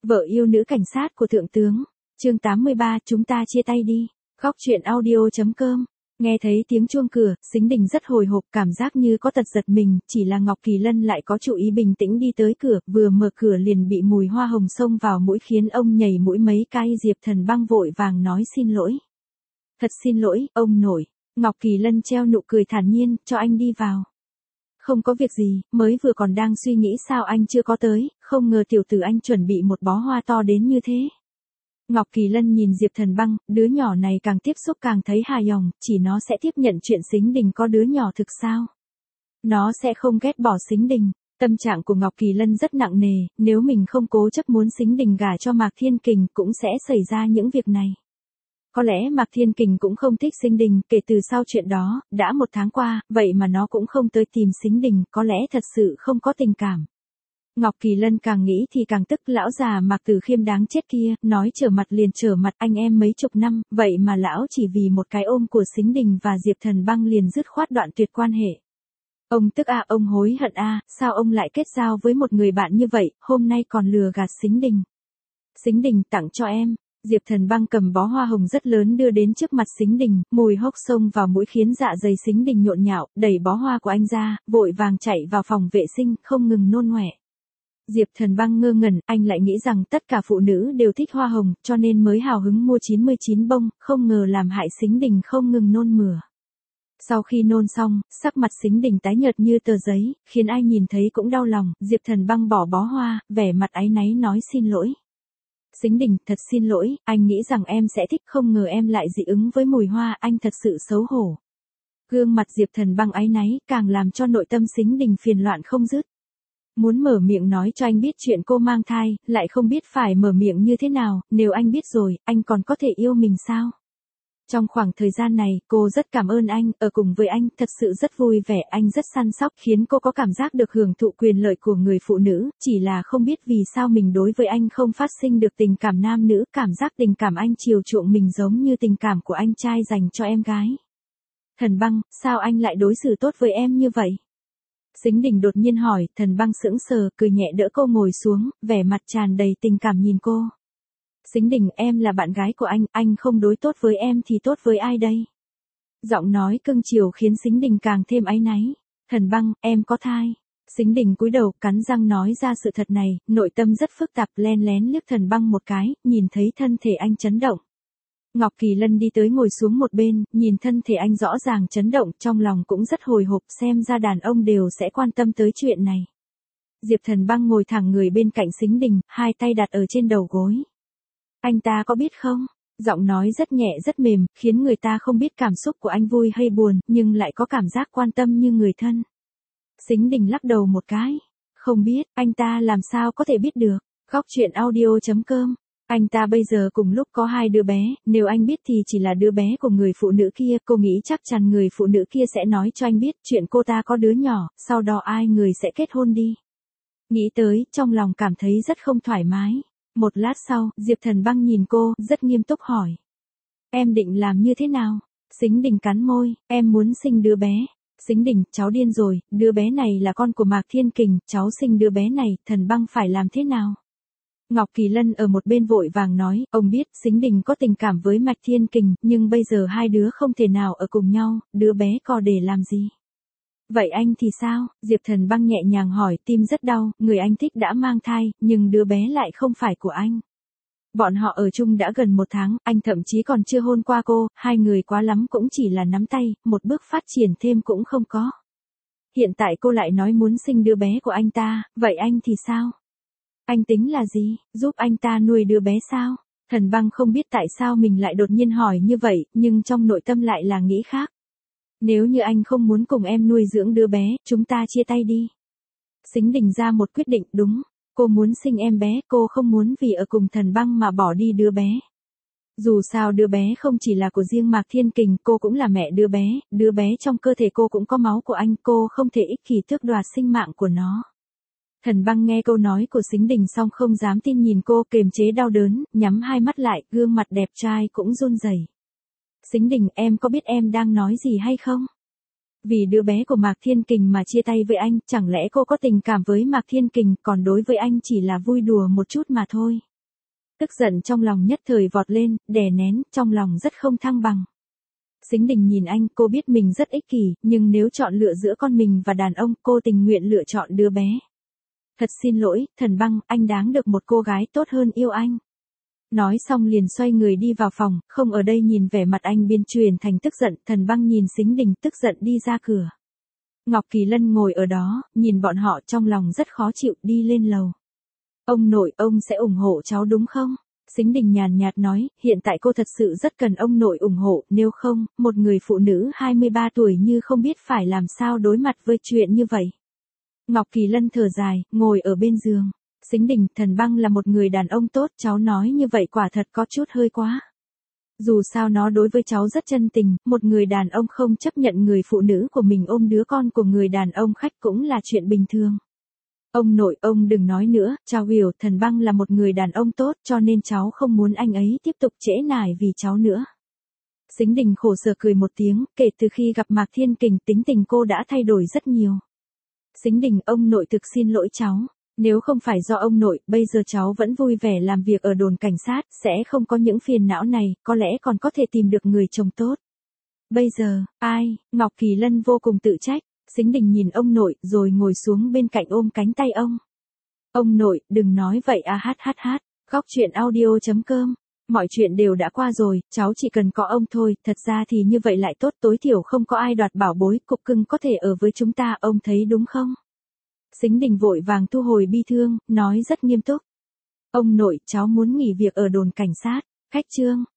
Vợ yêu nữ cảnh sát của thượng tướng. Chương 83, chúng ta chia tay đi. Góc truyện audio.com. Nghe thấy tiếng chuông cửa, Sính Đình rất hồi hộp, cảm giác như có tật giật mình, chỉ là Ngọc Kỳ Lân lại có chủ ý bình tĩnh đi tới cửa, vừa mở cửa liền bị mùi hoa hồng xông vào mũi khiến ông nhảy mũi mấy cái. Diệp Thần Băng vội vàng nói xin lỗi. Thật xin lỗi, ông nội. Ngọc Kỳ Lân treo nụ cười thản nhiên, cho anh đi vào. Không có việc gì, mới vừa còn đang suy nghĩ sao anh chưa có tới, không ngờ tiểu tử anh chuẩn bị một bó hoa to đến như thế. Ngọc Kỳ Lân nhìn Diệp Thần Băng, đứa nhỏ này càng tiếp xúc càng thấy hài lòng, chỉ nó sẽ tiếp nhận chuyện Sính Đình có đứa nhỏ thực sao? Nó sẽ không ghét bỏ Sính Đình. Tâm trạng của Ngọc Kỳ Lân rất nặng nề, nếu mình không cố chấp muốn Sính Đình gả cho Mạc Thiên Kình cũng sẽ xảy ra những việc này. Có lẽ Mạc Thiên Kình cũng không thích Sính Đình, kể từ sau chuyện đó, đã 1 tháng qua, vậy mà nó cũng không tới tìm Sính Đình, có lẽ thật sự không có tình cảm. Ngọc Kỳ Lân càng nghĩ thì càng tức, lão già Mạc Tử Khiêm đáng chết kia, nói trở mặt liền trở mặt, anh em mấy chục năm, vậy mà lão chỉ vì một cái ôm của Sính Đình và Diệp Thần Băng liền dứt khoát đoạn tuyệt quan hệ. Ông tức à, ông hối hận à, sao ông lại kết giao với một người bạn như vậy, hôm nay còn lừa gạt Sính Đình. Sính Đình tặng cho em. Diệp Thần Băng cầm bó hoa hồng rất lớn đưa đến trước mặt Sính Đình, mùi hốc xông vào mũi khiến dạ dày Sính Đình nhộn nhạo, đẩy bó hoa của anh ra, vội vàng chạy vào phòng vệ sinh, không ngừng nôn ọe. Diệp Thần Băng ngơ ngẩn, anh lại nghĩ rằng tất cả phụ nữ đều thích hoa hồng, cho nên mới hào hứng mua 99 bông, không ngờ làm hại Sính Đình không ngừng nôn mửa. Sau khi nôn xong, sắc mặt Sính Đình tái nhợt như tờ giấy, khiến ai nhìn thấy cũng đau lòng. Diệp Thần Băng bỏ bó hoa, vẻ mặt áy náy nói xin lỗi. Sính Đình, thật xin lỗi, anh nghĩ rằng em sẽ thích, không ngờ em lại dị ứng với mùi hoa, anh thật sự xấu hổ. Gương mặt Diệp Thần Băng áy náy, càng làm cho nội tâm Sính Đình phiền loạn không dứt. Muốn mở miệng nói cho anh biết chuyện cô mang thai, lại không biết phải mở miệng như thế nào, nếu anh biết rồi, anh còn có thể yêu mình sao? Trong khoảng thời gian này, cô rất cảm ơn anh, ở cùng với anh, thật sự rất vui vẻ, anh rất săn sóc, khiến cô có cảm giác được hưởng thụ quyền lợi của người phụ nữ, chỉ là không biết vì sao mình đối với anh không phát sinh được tình cảm nam nữ, cảm giác tình cảm anh chiều chuộng mình giống như tình cảm của anh trai dành cho em gái. Thần Băng, sao anh lại đối xử tốt với em như vậy? Sính Đình đột nhiên hỏi, Thần Băng sững sờ, cười nhẹ đỡ cô ngồi xuống, vẻ mặt tràn đầy tình cảm nhìn cô. Sính Đình, em là bạn gái của anh không đối tốt với em thì tốt với ai đây? Giọng nói cưng chiều khiến Sính Đình càng thêm áy náy. Thần Băng, em có thai. Sính Đình cúi đầu, cắn răng nói ra sự thật này, nội tâm rất phức tạp, len lén liếc Thần Băng một cái, nhìn thấy thân thể anh chấn động. Ngọc Kỳ Lân đi tới ngồi xuống một bên, nhìn thân thể anh rõ ràng chấn động, trong lòng cũng rất hồi hộp, xem ra đàn ông đều sẽ quan tâm tới chuyện này. Diệp Thần Băng ngồi thẳng người bên cạnh Sính Đình, hai tay đặt ở trên đầu gối. Anh ta có biết không? Giọng nói rất nhẹ rất mềm, khiến người ta không biết cảm xúc của anh vui hay buồn, nhưng lại có cảm giác quan tâm như người thân. Sính Đình lắc đầu một cái. Không biết, anh ta làm sao có thể biết được. Góc truyện audio.com. Anh ta bây giờ cùng lúc có 2 đứa bé, nếu anh biết thì chỉ là đứa bé của người phụ nữ kia, cô nghĩ chắc chắn người phụ nữ kia sẽ nói cho anh biết chuyện cô ta có đứa nhỏ, sau đó ai người sẽ kết hôn đi. Nghĩ tới, trong lòng cảm thấy rất không thoải mái. Một lát sau, Diệp Thần Băng nhìn cô, rất nghiêm túc hỏi. Em định làm như thế nào? Sính Đình cắn môi, em muốn sinh đứa bé. Sính Đình, cháu điên rồi, đứa bé này là con của Mạc Thiên Kình, cháu sinh đứa bé này, Thần Băng phải làm thế nào? Ngọc Kỳ Lân ở một bên vội vàng nói, ông biết Sính Đình có tình cảm với Mạc Thiên Kình, nhưng bây giờ hai đứa không thể nào ở cùng nhau, đứa bé có để làm gì? Vậy anh thì sao? Diệp Thần Băng nhẹ nhàng hỏi, tim rất đau, người anh thích đã mang thai, nhưng đứa bé lại không phải của anh. Bọn họ ở chung đã gần 1 tháng, anh thậm chí còn chưa hôn qua cô, hai người quá lắm cũng chỉ là nắm tay, một bước phát triển thêm cũng không có. Hiện tại cô lại nói muốn sinh đứa bé của anh ta, vậy anh thì sao? Anh tính là gì, giúp anh ta nuôi đứa bé sao? Thần Băng không biết tại sao mình lại đột nhiên hỏi như vậy, nhưng trong nội tâm lại là nghĩ khác. Nếu như anh không muốn cùng em nuôi dưỡng đứa bé, chúng ta chia tay đi. Sính Đình ra một quyết định, đúng, cô muốn sinh em bé, cô không muốn vì ở cùng Thần Băng mà bỏ đi đứa bé. Dù sao đứa bé không chỉ là của riêng Mạc Thiên Kình, cô cũng là mẹ đứa bé trong cơ thể cô cũng có máu của anh, cô không thể ích kỷ tước đoạt sinh mạng của nó. Thần Băng nghe câu nói của Sính Đình xong không dám tin nhìn cô, kềm chế đau đớn, nhắm hai mắt lại, gương mặt đẹp trai cũng run rẩy. Sính Đình, em có biết em đang nói gì hay không? Vì đứa bé của Mạc Thiên Kình mà chia tay với anh, chẳng lẽ cô có tình cảm với Mạc Thiên Kình, còn đối với anh chỉ là vui đùa một chút mà thôi. Tức giận trong lòng nhất thời vọt lên, đè nén, trong lòng rất không thăng bằng. Sính Đình nhìn anh, cô biết mình rất ích kỷ, nhưng nếu chọn lựa giữa con mình và đàn ông, cô tình nguyện lựa chọn đứa bé. Thật xin lỗi, Thần Băng, anh đáng được một cô gái tốt hơn yêu anh. Nói xong liền xoay người đi vào phòng, không ở đây nhìn vẻ mặt anh biến chuyển thành tức giận, Thần Băng nhìn Sính Đình tức giận đi ra cửa. Ngọc Kỳ Lân ngồi ở đó, nhìn bọn họ trong lòng rất khó chịu, đi lên lầu. Ông nội, ông sẽ ủng hộ cháu đúng không? Sính Đình nhàn nhạt nói, hiện tại cô thật sự rất cần ông nội ủng hộ, nếu không, một người phụ nữ 23 tuổi như không biết phải làm sao đối mặt với chuyện như vậy. Ngọc Kỳ Lân thở dài, ngồi ở bên giường. Sính Đình, Thần Băng là một người đàn ông tốt, cháu nói như vậy quả thật có chút hơi quá. Dù sao nó đối với cháu rất chân tình, một người đàn ông không chấp nhận người phụ nữ của mình ôm đứa con của người đàn ông khách cũng là chuyện bình thường. Ông nội, ông đừng nói nữa, cháu hiểu, Thần Băng là một người đàn ông tốt cho nên cháu không muốn anh ấy tiếp tục trễ nải vì cháu nữa. Sính Đình khổ sở cười một tiếng, kể từ khi gặp Mạc Thiên Kình tính tình cô đã thay đổi rất nhiều. Sính Đình, ông nội thực xin lỗi cháu. Nếu không phải do ông nội, bây giờ cháu vẫn vui vẻ làm việc ở đồn cảnh sát, sẽ không có những phiền não này, có lẽ còn có thể tìm được người chồng tốt. Bây giờ, ai? Ngọc Kỳ Lân vô cùng tự trách. Sính Đình nhìn ông nội, rồi ngồi xuống bên cạnh ôm cánh tay ông. Ông nội, đừng nói vậy à hát. Góc truyện audio.com. Mọi chuyện đều đã qua rồi, cháu chỉ cần có ông thôi, thật ra thì như vậy lại tốt, tối thiểu không có ai đoạt bảo bối, cục cưng có thể ở với chúng ta, ông thấy đúng không? Sính Đình vội vàng thu hồi bi thương, nói rất nghiêm túc. Ông nội, cháu muốn nghỉ việc ở đồn cảnh sát. Khách trương.